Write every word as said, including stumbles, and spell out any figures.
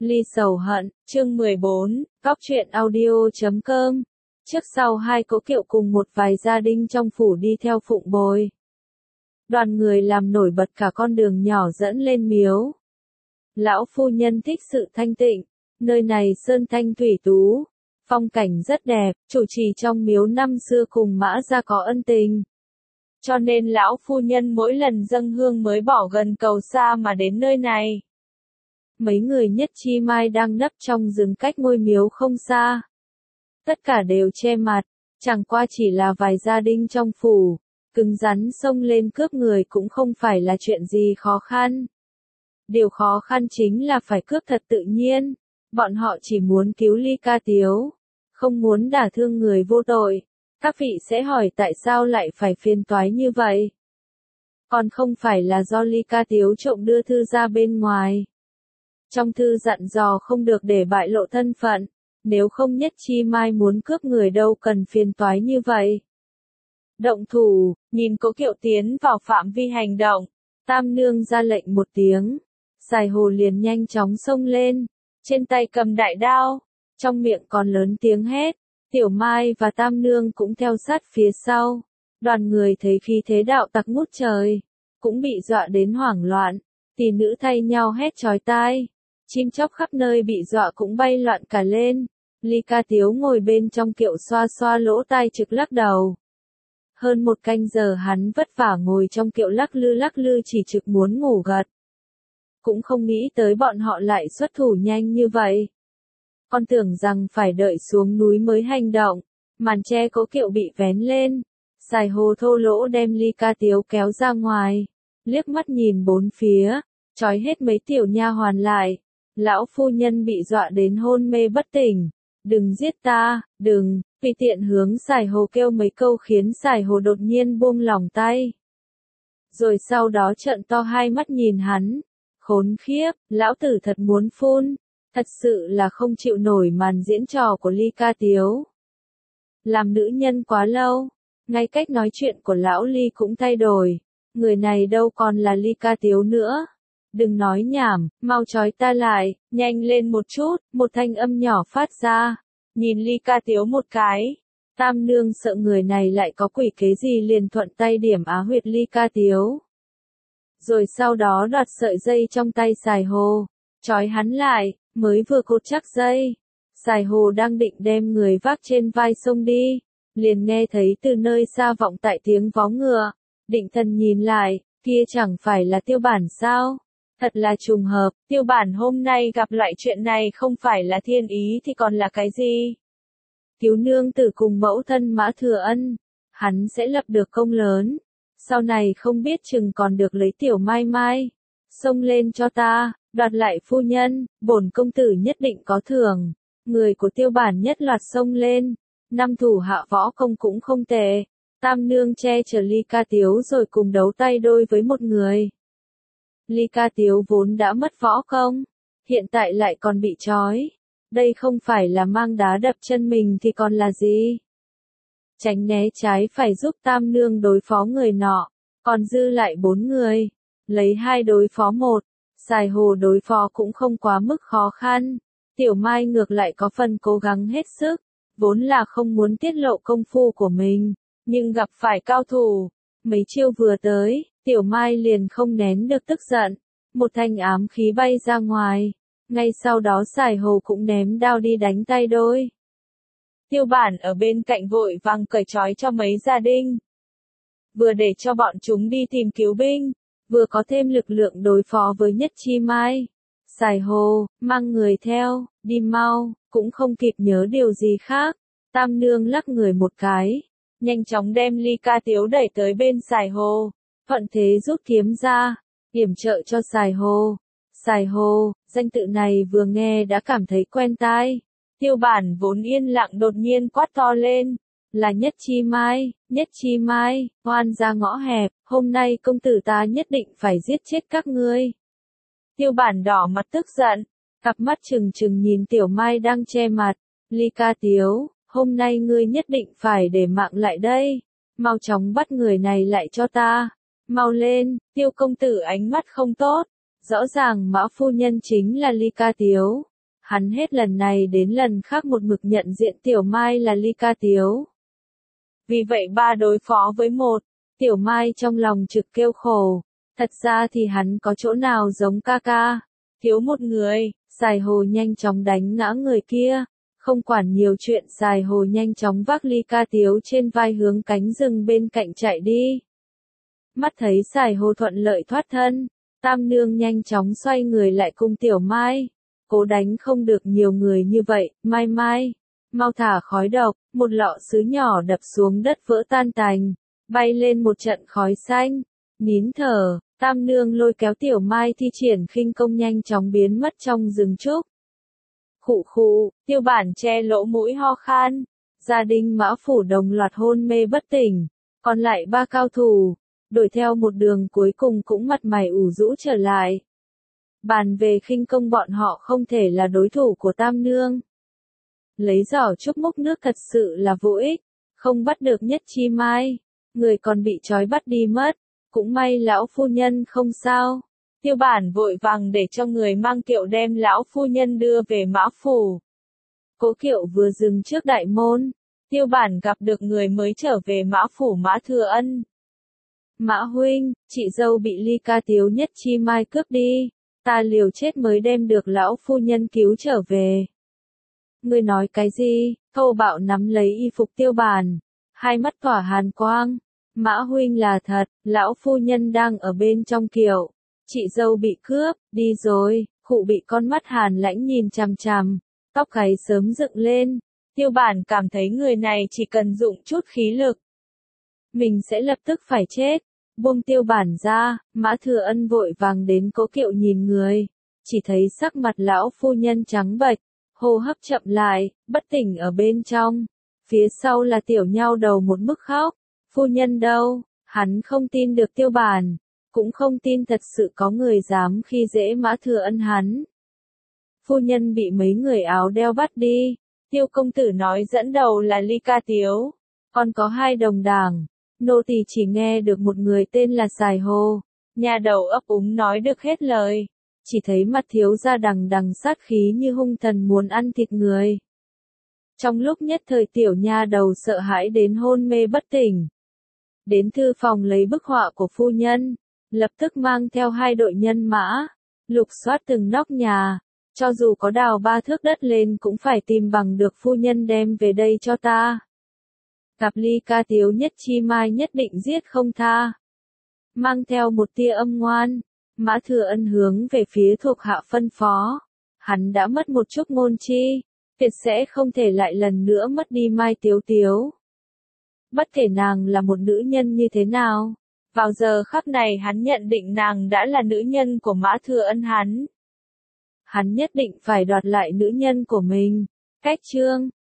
Ly sầu hận, chương mười bốn, góc truyện audio chấm com. Trước sau hai cố kiệu cùng một vài gia đình trong phủ đi theo phụng bồi. Đoàn người làm nổi bật cả con đường nhỏ dẫn lên miếu. Lão phu nhân thích sự thanh tịnh, nơi này sơn thanh thủy tú, phong cảnh rất đẹp, chủ trì trong miếu năm xưa cùng Mã gia có ân tình. Cho nên lão phu nhân mỗi lần dâng hương mới bỏ gần cầu xa mà đến nơi này. Mấy người Nhất Chi Mai đang nấp trong rừng cách ngôi miếu không xa. Tất cả đều che mặt, chẳng qua chỉ là vài gia đình trong phủ, cứng rắn xông lên cướp người cũng không phải là chuyện gì khó khăn. Điều khó khăn chính là phải cướp thật tự nhiên, bọn họ chỉ muốn cứu Ly Ca Tiếu, không muốn đả thương người vô tội. Các vị sẽ hỏi tại sao lại phải phiền toái như vậy? Còn không phải là do Ly Ca Tiếu trộm đưa thư ra bên ngoài. Trong thư dặn dò không được để bại lộ thân phận, nếu không Nhất Chi Mai muốn cướp người đâu cần phiền toái như vậy. Động thủ, nhìn cố kiệu tiến vào phạm vi hành động, Tam Nương ra lệnh một tiếng, Sài Hồ liền nhanh chóng xông lên, trên tay cầm đại đao, trong miệng còn lớn tiếng hét. Tiểu Mai và Tam Nương cũng theo sát phía sau, đoàn người thấy khí thế đạo tặc ngút trời, cũng bị dọa đến hoảng loạn, tỷ nữ thay nhau hét chói tai, chim chóc khắp nơi bị dọa cũng bay loạn cả lên. Ly Ca Tiếu ngồi bên trong kiệu xoa xoa lỗ tai trực lắc đầu. Hơn một canh giờ hắn vất vả ngồi trong kiệu lắc lư lắc lư chỉ trực muốn ngủ gật. Cũng không nghĩ tới bọn họ lại xuất thủ nhanh như vậy. Con tưởng rằng phải đợi xuống núi mới hành động, màn che cố kiệu bị vén lên, Sài Hồ thô lỗ đem Ly Ca Tiếu kéo ra ngoài, liếc mắt nhìn bốn phía, trói hết mấy tiểu nha hoàn lại, lão phu nhân bị dọa đến hôn mê bất tỉnh, đừng giết ta, đừng, tùy tiện hướng Sài Hồ kêu mấy câu khiến Sài Hồ đột nhiên buông lỏng tay. Rồi sau đó trợn to hai mắt nhìn hắn, khốn khiếp, lão tử thật muốn phun. Thật sự là không chịu nổi màn diễn trò của Ly Ca Tiếu. Làm nữ nhân quá lâu, ngay cách nói chuyện của lão Ly cũng thay đổi, người này đâu còn là Ly Ca Tiếu nữa. Đừng nói nhảm, mau trói ta lại, nhanh lên một chút, một thanh âm nhỏ phát ra, nhìn Ly Ca Tiếu một cái. Tam Nương sợ người này lại có quỷ kế gì liền thuận tay điểm á huyệt Ly Ca Tiếu. Rồi sau đó đoạt sợi dây trong tay Sài Hồ, trói hắn lại. Mới vừa cột chắc dây, Sài Hồ đang định đem người vác trên vai xông đi, liền nghe thấy từ nơi xa vọng tại tiếng vó ngựa, định thần nhìn lại, kia chẳng phải là Tiêu Bản sao? Thật là trùng hợp, Tiêu Bản hôm nay gặp lại chuyện này không phải là thiên ý thì còn là cái gì? Cứu nương tử cùng mẫu thân Mã Thừa Ân, hắn sẽ lập được công lớn, sau này không biết chừng còn được lấy Tiểu Mai Mai, xông lên cho ta. Đoạt lại phu nhân, bổn công tử nhất định có thưởng. Người của Tiêu Bản nhất loạt xông lên, năm thủ hạ võ công cũng không tệ. Tam Nương che chở Ly Ca Tiếu rồi cùng đấu tay đôi với một người. Ly Ca Tiếu vốn đã mất võ công, hiện tại lại còn bị trói. Đây không phải là mang đá đập chân mình thì còn là gì? Tránh né trái phải giúp Tam Nương đối phó người nọ, còn dư lại bốn người, lấy hai đối phó một. Sài Hồ đối phó cũng không quá mức khó khăn, Tiểu Mai ngược lại có phần cố gắng hết sức, vốn là không muốn tiết lộ công phu của mình, nhưng gặp phải cao thủ, mấy chiêu vừa tới, Tiểu Mai liền không nén được tức giận, một thanh ám khí bay ra ngoài, ngay sau đó Sài Hồ cũng ném đao đi đánh tay đôi. Tiêu Bản ở bên cạnh vội vàng cởi trói cho mấy gia đình, vừa để cho bọn chúng đi tìm cứu binh, vừa có thêm lực lượng đối phó với Nhất Chi Mai. Sài Hồ, mang người theo, đi mau, cũng không kịp nhớ điều gì khác. Tam Nương lắc người một cái, nhanh chóng đem Ly Ca Tiếu đẩy tới bên Sài Hồ, thuận thế rút kiếm ra, yểm trợ cho Sài Hồ. Sài Hồ, danh tự này vừa nghe đã cảm thấy quen tai. Tiêu Bản vốn yên lặng đột nhiên quát to lên. Là Nhất Chi Mai, Nhất Chi Mai, oan ra ngõ hẹp, hôm nay công tử ta nhất định phải giết chết các ngươi. Tiêu Bản đỏ mặt tức giận, cặp mắt trừng trừng nhìn Tiểu Mai đang che mặt, Ly Ca Tiếu, hôm nay ngươi nhất định phải để mạng lại đây, mau chóng bắt người này lại cho ta, mau lên. Tiêu công tử ánh mắt không tốt, rõ ràng Mã phu nhân chính là Ly Ca Tiếu, Hắn hết lần này đến lần khác một mực nhận diện Tiểu Mai là Ly Ca Tiếu. Vì vậy ba đối phó với một, Tiểu Mai trong lòng trực kêu khổ. Thật ra thì hắn có chỗ nào giống ca ca, thiếu một người, Xài Hồ nhanh chóng đánh ngã người kia. Không quản nhiều chuyện, Xài Hồ nhanh chóng vác Ly Ca Tiếu trên vai hướng cánh rừng bên cạnh chạy đi. Mắt thấy Xài Hồ thuận lợi thoát thân, Tam Nương nhanh chóng xoay người lại cùng Tiểu Mai. Cố đánh không được nhiều người như vậy, Mai Mai, mau thả khói độc, một lọ sứ nhỏ đập xuống đất vỡ tan tành, bay lên một trận khói xanh. Nín thở, Tam Nương lôi kéo Tiểu Mai thi triển khinh công nhanh chóng biến mất trong rừng trúc. Khụ khụ, Tiêu Bản che lỗ mũi ho khan, gia đình Mã Phủ đồng loạt hôn mê bất tỉnh, còn lại ba cao thủ, đuổi theo một đường cuối cùng cũng mặt mày ủ rũ trở lại. Bàn về khinh công bọn họ không thể là đối thủ của Tam Nương. Lấy giỏ trúc múc nước thật sự là vô ích, không bắt được Nhất Chi Mai, người còn bị trói bắt đi mất, cũng may lão phu nhân không sao. Tiêu Bản vội vàng để cho người mang kiệu đem lão phu nhân đưa về Mã Phủ. Cố kiệu vừa dừng trước đại môn, Tiêu Bản gặp được người mới trở về Mã Phủ Mã Thừa Ân. Mã huynh, chị dâu bị Ly Ca Tiếu Nhất Chi Mai cướp đi, ta liều chết mới đem được lão phu nhân cứu trở về. Ngươi nói cái gì? Thô bạo nắm lấy y phục Tiêu Bản, hai mắt tỏa hàn quang. Mã huynh là thật, lão phu nhân đang ở bên trong kiệu, chị dâu bị cướp, đi rồi. Khụ bị con mắt hàn lãnh nhìn chằm chằm, tóc gáy sớm dựng lên. Tiêu Bản cảm thấy người này chỉ cần dụng chút khí lực, mình sẽ lập tức phải chết. Buông Tiêu Bản ra, Mã Thừa Ân vội vàng đến cố kiệu nhìn người, chỉ thấy sắc mặt lão phu nhân trắng bệch, hô hấp chậm lại, bất tỉnh ở bên trong. Phía sau là Tiểu Nhao đầu một mức khóc, phu nhân đâu? Hắn không tin được Tiêu Bản, cũng không tin thật sự có người dám khi dễ Mã Thừa Ân hắn. Phu nhân bị mấy người áo đeo bắt đi, Tiêu công tử nói dẫn đầu là Ly Ca Tiếu, còn có hai đồng đảng. Nô tỳ chỉ nghe được một người tên là Xài Hồ, nhà đầu ấp úng nói được hết lời, chỉ thấy mặt thiếu gia đằng đằng sát khí như hung thần muốn ăn thịt người. Trong lúc nhất thời tiểu nha đầu sợ hãi đến hôn mê bất tỉnh. Đến thư phòng lấy bức họa của phu nhân, lập tức mang theo hai đội nhân mã, lục soát từng nóc nhà, cho dù có đào ba thước đất lên cũng phải tìm bằng được phu nhân đem về đây cho ta. Gặp Ly Ca Tiếu Nhất Chi Mai nhất định giết không tha. Mang theo một tia âm ngoan, Mã Thừa Ân hướng về phía thuộc hạ phân phó. Hắn đã mất một chút ngôn chi, tuyệt sẽ không thể lại lần nữa mất đi Mai Tiếu Tiếu. Bất kể nàng là một nữ nhân như thế nào, vào giờ khắc này hắn nhận định nàng đã là nữ nhân của Mã Thừa Ân hắn. Hắn nhất định phải đoạt lại nữ nhân của mình. Cách chương